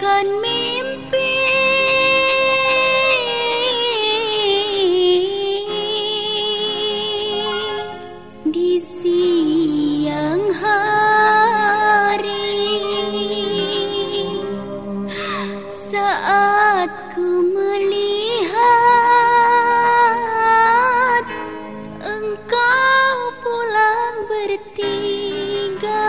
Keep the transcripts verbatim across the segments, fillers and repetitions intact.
bagaikan mimpi. Di siang hari saat ku melihat engkau pulang bertiga.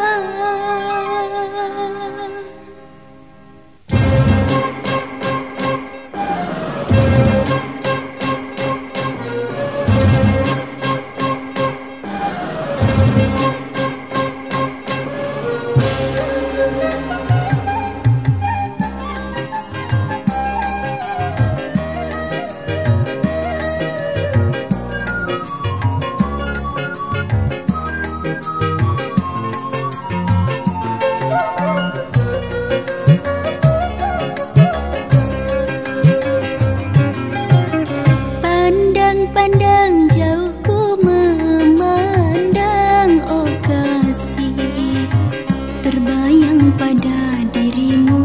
Pandang jauh ku memandang, oh kasih, terbayang pada dirimu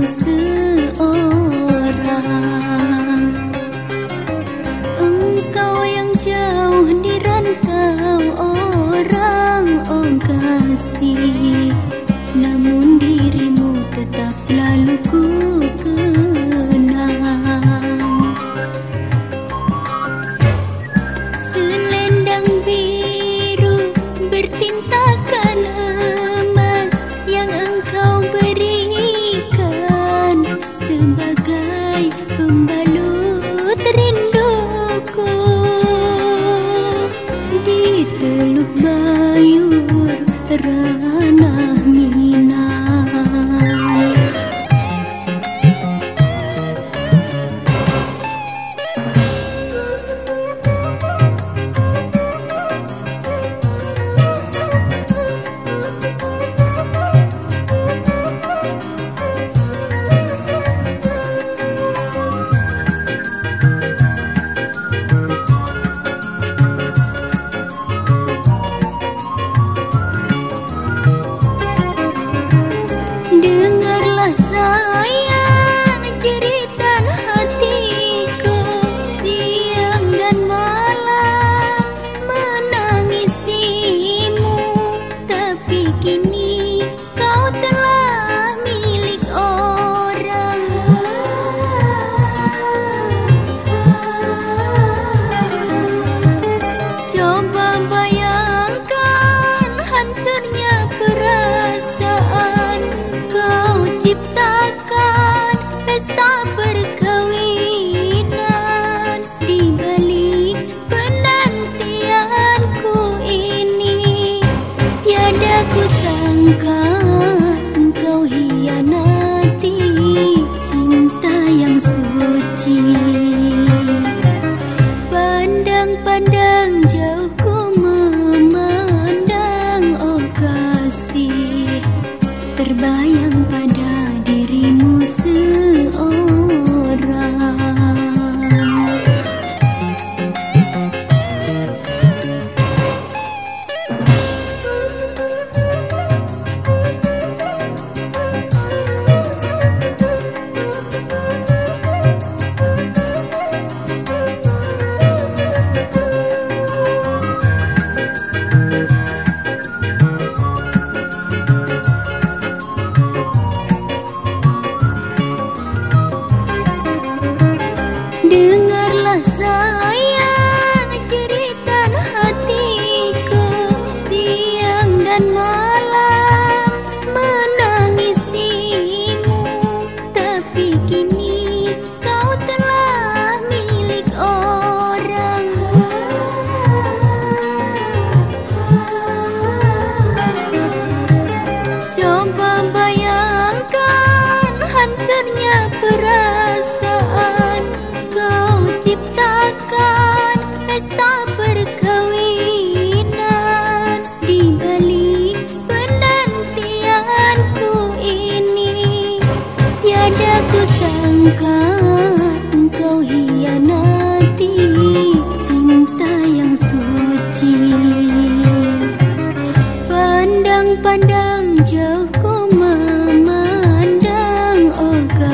seorang. Engkau yang jauh di rantau orang, oh kasih, namun dirimu tetap selalu ku kenang. Bertintakan emas yang engkau berikan sebagai pembalut rinduku. Di Teluk Bayur ranah Minang. Dengarlah sayang jeritan hatiku, siang dan malam menangisimu. Tapi kini kau telah milik orang. Coba bayangkan hancurnya perasaan. Kau ciptakan pesta perkawinan di balik penantianku ini. Tiada ku sangka engkau hianati cinta yang suci. Pandang-pandang jauh ku memandang, oh kasih, terbayang pada dirimu seorang. Dengarlah sayang jeritan hatiku, siang dan malam menangisimu. Tapi kini kau telah milik orang. Coba bayangkan hancurnya perasaan. Kau ciptakan pesta perkawinan di balik penantianku ini. Tiada ku sangka engkau hianati cinta yang suci. Pandang-pandang jauh ku memandang, oh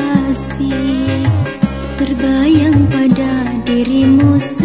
dirimu